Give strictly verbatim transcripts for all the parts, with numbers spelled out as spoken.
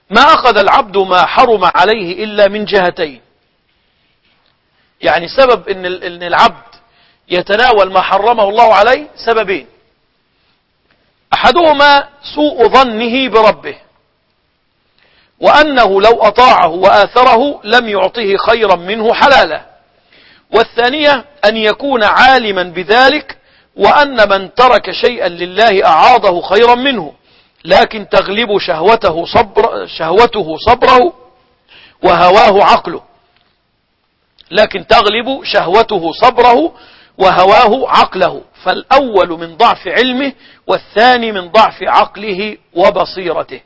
ما أخذ العبد ما حرم عليه إلا من جهتين. يعني سبب إن إن العبد يتناول ما حرمه الله عليه سببين: أحدهما سوء ظنه بربه، وأنه لو أطاعه وآثره لم يعطه خيرا منه حلالا. والثانية أن يكون عالما بذلك، وأن من ترك شيئا لله أعاضه خيرا منه، لكن تغلب شهوته صبر شهوته صبره وهواه عقله لكن تغلب شهوته صبره وهواه عقله فالأول من ضعف علمه، والثاني من ضعف عقله وبصيرته.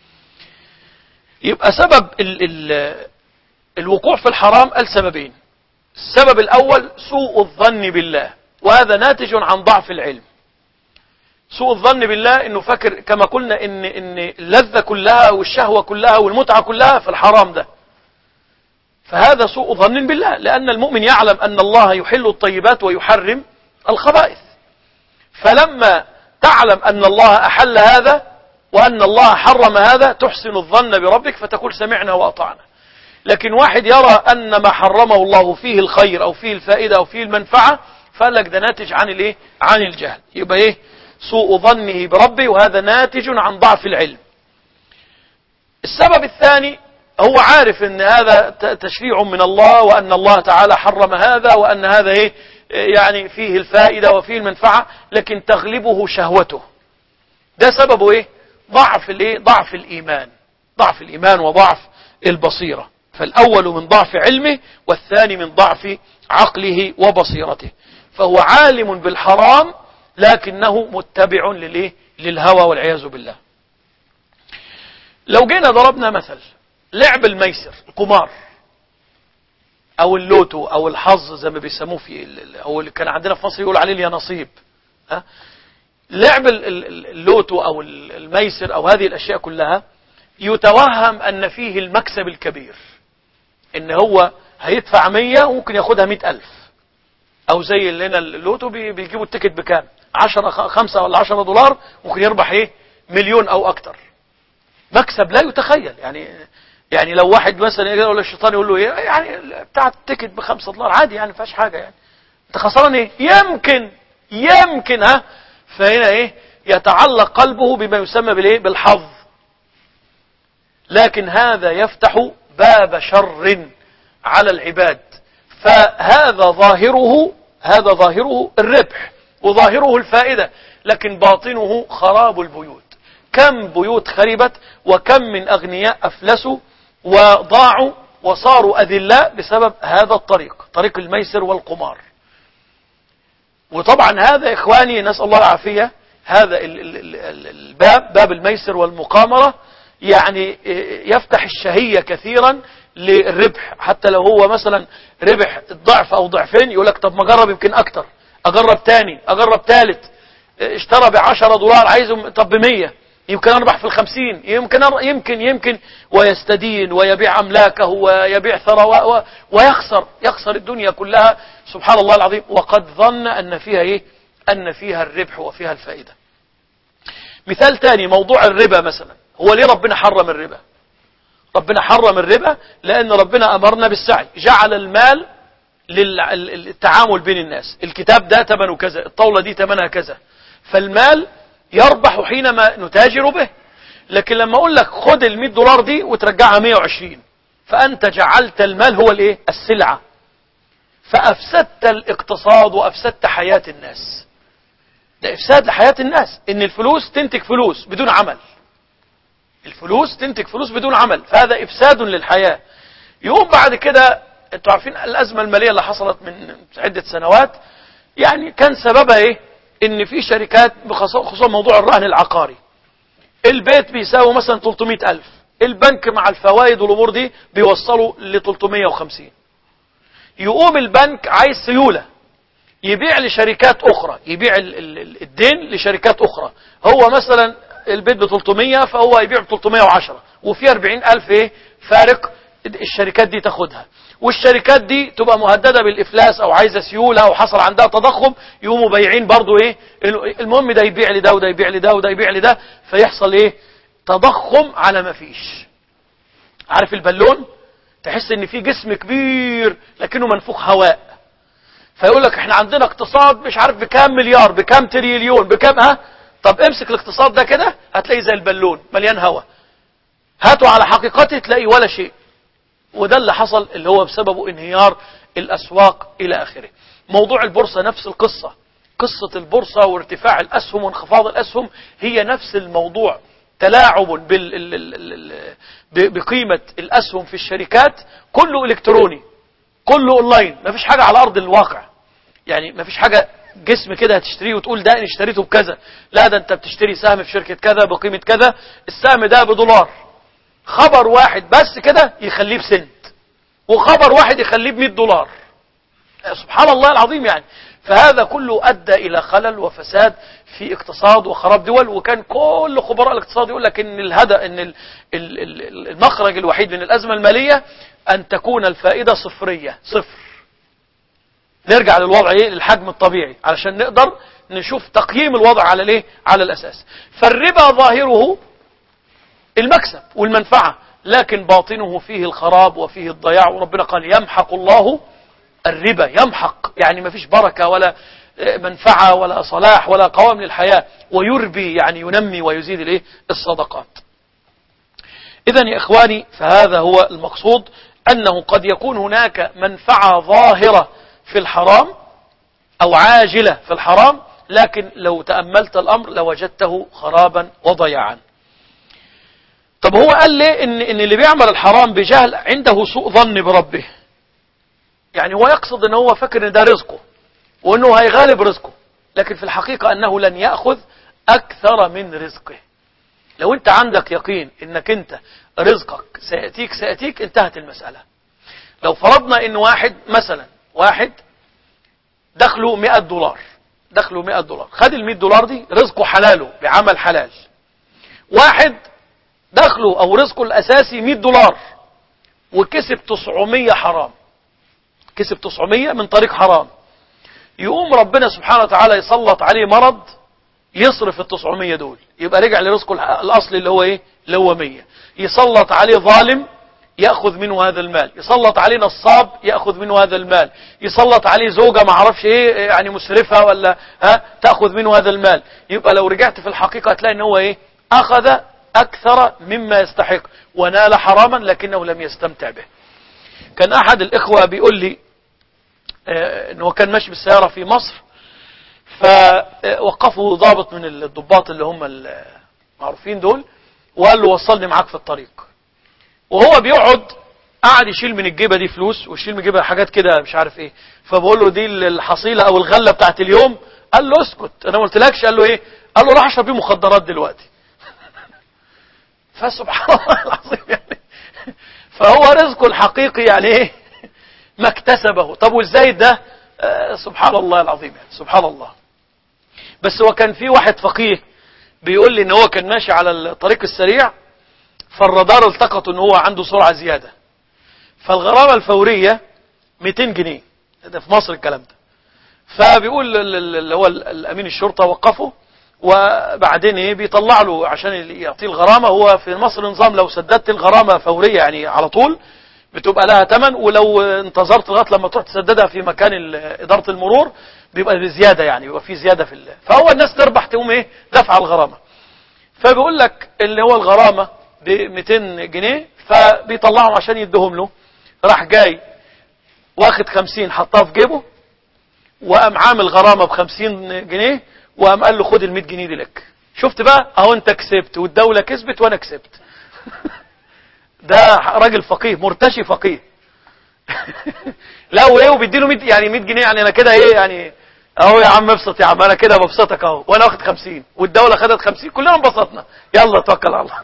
يبقى سبب ال ال الوقوع في الحرام السببين: السبب الأول سوء الظن بالله، وهذا ناتج عن ضعف العلم. سوء الظن بالله انه فاكر كما قلنا ان ان اللذة كلها والشهوة كلها والمتعة كلها في الحرام ده، فهذا سوء ظن بالله، لأن المؤمن يعلم أن الله يحل الطيبات ويحرم الخبائث. فلما تعلم أن الله أحل هذا وأن الله حرم هذا تحسن الظن بربك فتقول سمعنا وأطعنا. لكن واحد يرى أن ما حرمه الله فيه الخير أو فيه الفائدة أو فيه المنفعة، فقال لك ده ناتج عن الايه؟ عن الجهل. يبقى ايه؟ سوء ظنه بربه، وهذا ناتج عن ضعف العلم. السبب الثاني هو عارف ان هذا تشريع من الله، وان الله تعالى حرم هذا، وان هذا ايه يعني فيه الفائدة وفيه المنفعة، لكن تغلبه شهوته. ده سببه ايه؟ ضعف الايه؟ ضعف الايمان، ضعف الايمان وضعف البصيرة. فالاول من ضعف علمه، والثاني من ضعف عقله وبصيرته. فهو عالم بالحرام لكنه متبع للايه؟ للهوى والعياذ بالله. لو جينا ضربنا مثل لعب الميسر، القمار او اللوتو او الحظ زي ما بيسموه في او اللي كان عندنا في مصر يقول عليه اليانصيب، ها؟ لعب اللوتو او الميسر او هذه الاشياء كلها يتوهم ان فيه المكسب الكبير، ان هو هيدفع مية وممكن ياخدها مئة الف، او زي اللي هنا اللوتو بيجيبوا التيكت بكام؟ عشرة خمسة ولا عشرة دولار، ممكن يربح ايه؟ مليون او اكتر. مكسب لا يتخيل. يعني يعني لو واحد مثلا يقول للشيطان يقول له ايه يعني بتاع التيكت بخمسة دولار عادي، يعني ما فيهاش حاجه، يعني انت خسران ايه؟ يمكن يمكن ها. فهنا ايه؟ يتعلق قلبه بما يسمى بالايه؟ بالحظ. لكن هذا يفتح باب شر على العباد. فهذا ظاهره هذا ظاهره الربح وظاهره الفائدة، لكن باطنه خراب البيوت. كم بيوت خربت، وكم من أغنياء أفلسوا وضاعوا وصاروا أذلاء بسبب هذا الطريق، طريق الميسر والقمار. وطبعا هذا إخواني نسأل الله العافية، هذا الباب باب الميسر والمقامرة يعني يفتح الشهية كثيرا للربح. حتى لو هو مثلا ربح الضعف أو ضعفين يقول لك طب ما أجرب يمكن أكتر، أجرب تاني، أجرب تالت. اشترى بعشرة دولار عايزه طب بمية، يمكن أربح في الخمسين، يمكن يمكن يمكن ويستدين ويبيع أملاكه ويبيع ثروة ويخسر يخسر الدنيا كلها سبحان الله العظيم، وقد ظن أن فيها إيه؟ أن فيها الربح وفيها الفائدة. مثال تاني موضوع الربا مثلا. هو ليه ربنا حرم الربا؟ ربنا حرم الربا لأن ربنا أمرنا بالسعي، جعل المال للتعامل بين الناس. الكتاب ده ثمنه كذا، الطاولة دي ثمنها كذا، فالمال يربح حينما نتاجر به. لكن لما أقول لك خد المئة دولار دي وترجعها مئة وعشرين، فأنت جعلت المال هو الايه؟ السلعة، فأفسدت الاقتصاد وأفسدت حياة الناس. ده إفساد لحياة الناس، إن الفلوس تنتج فلوس بدون عمل، الفلوس تنتج فلوس بدون عمل، فهذا إفساد للحياة. يقوم بعد كده انتوا عارفين الأزمة المالية اللي حصلت من عدة سنوات، يعني كان سببها ايه؟ ان في شركات بخصوصا موضوع الرهن العقاري، البيت بيساوي مثلا ثلاثمئة ألف، البنك مع الفوائد والامور دي بيوصلوا ل ثلاثمئة وخمسين. يقوم البنك عايز سيولة، يبيع لشركات اخرى، يبيع الدين لشركات اخرى. هو مثلا البيت ب ثلاثمئة فهو يبيع ب ثلاثمئة وعشرة، وفي أربعين ألف ايه فارق الشركات دي تاخدها، والشركات دي تبقى مهددة بالإفلاس أو عايزة سيولة أو حصل عندها تضخم، يقوموا بايعين برضو إيه؟ المهم ده يبيع لده وده يبيع لده وده يبيع لده، فيحصل إيه؟ تضخم على ما فيش. عارف البالون؟ تحس ان في جسم كبير لكنه منفوخ هواء. فيقول لك احنا عندنا اقتصاد مش عارف بكام مليار، بكام تريليون، بكام. ها طب امسك الاقتصاد ده كده هتلاقي زي البالون مليان هواء، هاته على حقيقته تلاقي ولا شيء. وده اللي حصل اللي هو بسببه انهيار الاسواق الى اخره. موضوع البورصة نفس القصة، قصة البورصة وارتفاع الاسهم وانخفاض الاسهم هي نفس الموضوع، تلاعب بال... بقيمة الاسهم في الشركات، كله الكتروني، كله اونلاين، ما فيش حاجة على ارض الواقع. يعني ما فيش حاجة جسم كده هتشتريه وتقول ده انا اشتريته بكذا، لا ده انت بتشتري سهم في شركة كذا بقيمة كذا، السهم ده بدولار. خبر واحد بس كده يخليه بسنت، وخبر واحد يخليه بمئة دولار. سبحان الله العظيم يعني. فهذا كله أدى إلى خلل وفساد في اقتصاد وخراب دول. وكان كل خبراء الاقتصاد يقول لك إن الهدف إن المخرج الوحيد من الأزمة المالية أن تكون الفائدة صفرية، صفر. نرجع للوضع ايه، للحجم الطبيعي، علشان نقدر نشوف تقييم الوضع على الايه، على الأساس. فالربا ظاهره المكسب والمنفعة، لكن باطنه فيه الخراب وفيه الضياع. وربنا قال يمحق الله الربا، يمحق يعني ما فيش بركة ولا منفعة ولا صلاح ولا قوام للحياة، ويربي يعني ينمي ويزيد الايه، الصدقات. إذن يا إخواني فهذا هو المقصود، أنه قد يكون هناك منفعة ظاهرة في الحرام أو عاجلة في الحرام، لكن لو تأملت الأمر لوجدته خرابا وضياعا. طب هو قال ليه إن, إن اللي بيعمل الحرام بجهل عنده سوء ظن بربه؟ يعني هو يقصد إن هو فكر إن ده رزقه وإنه هيغالب رزقه، لكن في الحقيقة أنه لن يأخذ أكثر من رزقه. لو أنت عندك يقين إنك أنت رزقك سيأتيك سيأتيك انتهت المسألة. لو فرضنا إن واحد مثلا واحد دخله مئة دولار، دخله مئة دولار، خد المئة دولار دي رزقه حلاله بعمل حلال. واحد دخله أو رزقه الأساسي مئة دولار وكسب تسعمية حرام، كسب تسعمية من طريق حرام، يقوم ربنا سبحانه وتعالى يسلط عليه مرض يصرف التسعمية دول، يبقى رجع لرزقه الأصلي اللي هو إيه، اللي هو مية. يسلط عليه ظالم يأخذ منه هذا المال، يسلط عليه نصاب يأخذ منه هذا المال، يسلط عليه زوجة ما عرفش ايه يعني مسرفة ولا ها تأخذ منه هذا المال. يبقى لو رجعت في الحقيقة هتلاقي ان هو ايه، أخذ أكثر مما يستحق ونال حراما لكنه لم يستمتع به. كان أحد الإخوة بيقول لي اه انه كان ماشي بالسيارة في مصر، فوقفوا ضابط من الضباط اللي هم المعروفين دول وقال له وصلني معاك في الطريق. وهو بيقعد قاعد يشيل من الجيبه دي فلوس ويشيل من الجيبه حاجات كده مش عارف ايه، فبقول له دي الحصيله او الغله بتاعت اليوم. قال له اسكت انا ما قلتلكش. قال له ايه؟ قال له راح اشرب بيه مخدرات دلوقتي. فسبحان الله العظيم يعني. فهو رزقه الحقيقي يعني ايه، ما اكتسبه. طب وازاي ده؟ آه سبحان الله العظيم يعني، سبحان الله. بس هو كان في واحد فقيه بيقول لي ان هو كان ماشي على الطريق السريع، فالرادار التقط ان هو عنده سرعة زيادة، فالغرامة الفورية مئتين جنيه، ده في مصر الكلام ده. فبيقول اللي هو الامين الشرطة وقفه، وبعدين ايه بيطلع له عشان يعطيه الغرامة. هو في مصر نظام لو سددت الغرامة فورية يعني على طول بتبقى لها ثمن، ولو انتظرت لغايه لما تروح تسددها في مكان إدارة المرور بيبقى بزيادة، يعني بيبقى في زيادة في الله. فهو الناس تربح تقوم ايه دفع الغرامة. فبيقول لك اللي هو الغرامة ب مئتين جنيه، فبيطلعهم عشان يدهم له. راح جاي واخد خمسين حطها في جيبه، وقام عامل غرامة بخمسين جنيه، وقام قال له خد المئة جنيه دي لك. شفت بقى اهو انت كسبت والدولة كسبت وانا كسبت. ده راجل فقيه مرتشي فقيه. لا وايه وبيديله مئة يعني مئة جنيه، يعني انا كده ايه يعني اهو يا عم ابسط يا عم، انا كده ببسطك اهو، وانا واخد خمسين والدولة خدت خمسين، كلنا انبسطنا، يلا توكل على الله.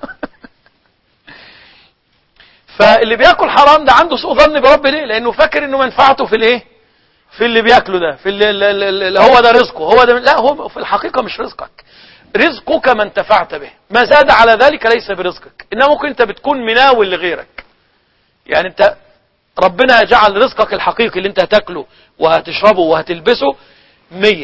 فاللي بياكل حرام ده عنده سوء ظن برب. ليه؟ لانه فاكر انه منفعته في الايه، في اللي بياكله ده، في اللي, اللي هو ده رزقه، هو ده. لا، هو في الحقيقة مش رزقك، رزقك ما انتفعت به، ما زاد على ذلك ليس برزقك، انما ممكن انت بتكون مناول لغيرك. يعني انت ربنا جعل رزقك الحقيقي اللي انت هتاكله وهتشربه وهتلبسه مية،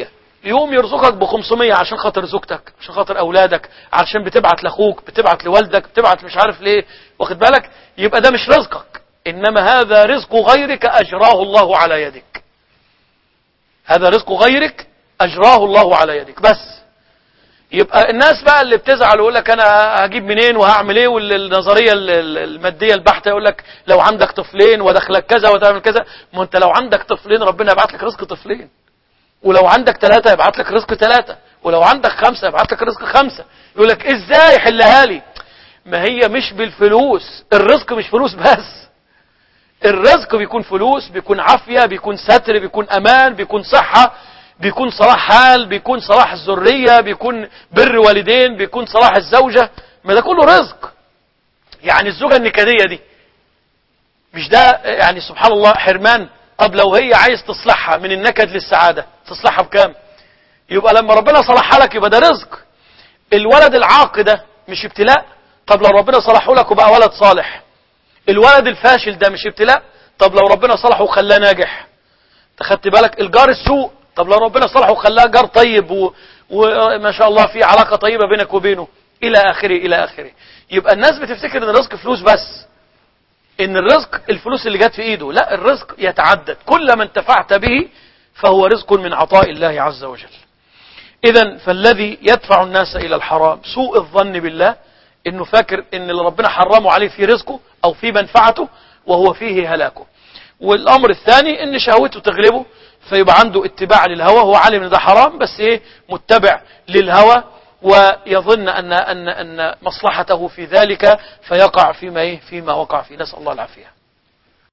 يقوم يرزقك ب خمسمية عشان خاطر زوجتك، عشان خاطر اولادك، عشان بتبعت لاخوك، بتبعت لوالدك، بتبعت مش عارف ليه، واخد بالك؟ يبقى ده مش رزقك، انما هذا رزق غيرك اجراه الله على يدك. هذا رزق غيرك اجراه الله على يدك. بس يبقى الناس بقى اللي بتزعل ويقول لك انا هجيب منين وهعمل ايه، والنظريه الماديه البحته يقول لك لو عندك طفلين ودخلك كذا وتعمل كذا. ما انت لو عندك طفلين ربنا يبعت لك رزق طفلين، ولو عندك ثلاثه يبعت لك رزق ثلاثه، ولو عندك خمسه يبعت لك رزق خمسه. يقول لك ازاي حلها لي؟ ما هي مش بالفلوس، الرزق مش فلوس بس. الرزق بيكون فلوس، بيكون عافيه، بيكون ستر، بيكون امان، بيكون صحه، بيكون صلاح حال، بيكون صلاح الذرية، بيكون بر والدين، بيكون صلاح الزوجة. ما ده كله رزق. يعني الزوجة النكدية دي مش ده يعني سبحان الله حرمان؟ طب لو هي عايز تصلحها من النكد للسعادة تصلحها بكام؟ يبقى لما ربنا صلحها لك يبقى ده رزق. الولد العاق ده مش ابتلاء؟ طب لو ربنا صلحه لك وبقى ولد صالح. الولد الفاشل ده مش ابتلاء؟ طب لو ربنا صلحه وخلاه ناجح. تخدت بالك؟ الجار السوء، طب لو ربنا صلحه وخلاه جار طيب و... وما شاء الله في علاقة طيبة بينك وبينه إلى آخره إلى آخره. يبقى الناس بتفتكر إن الرزق فلوس بس، إن الرزق الفلوس اللي جت في إيده. لا، الرزق يتعدد، كل ما انتفعت به فهو رزق من عطاء الله عز وجل. إذن فالذي يدفع الناس إلى الحرام سوء الظن بالله، إنه فاكر إن اللي ربنا حرمه عليه في رزقه أو في منفعته وهو فيه هلاكه. والأمر الثاني إن شهوته تغلبه فيبقى عنده اتباع للهوى، هو عالم ان ده حرام بس ايه متبع للهوى، ويظن ان ان ان مصلحته في ذلك فيقع فيما ايه فيما وقع فيه. نسأل الله العافية.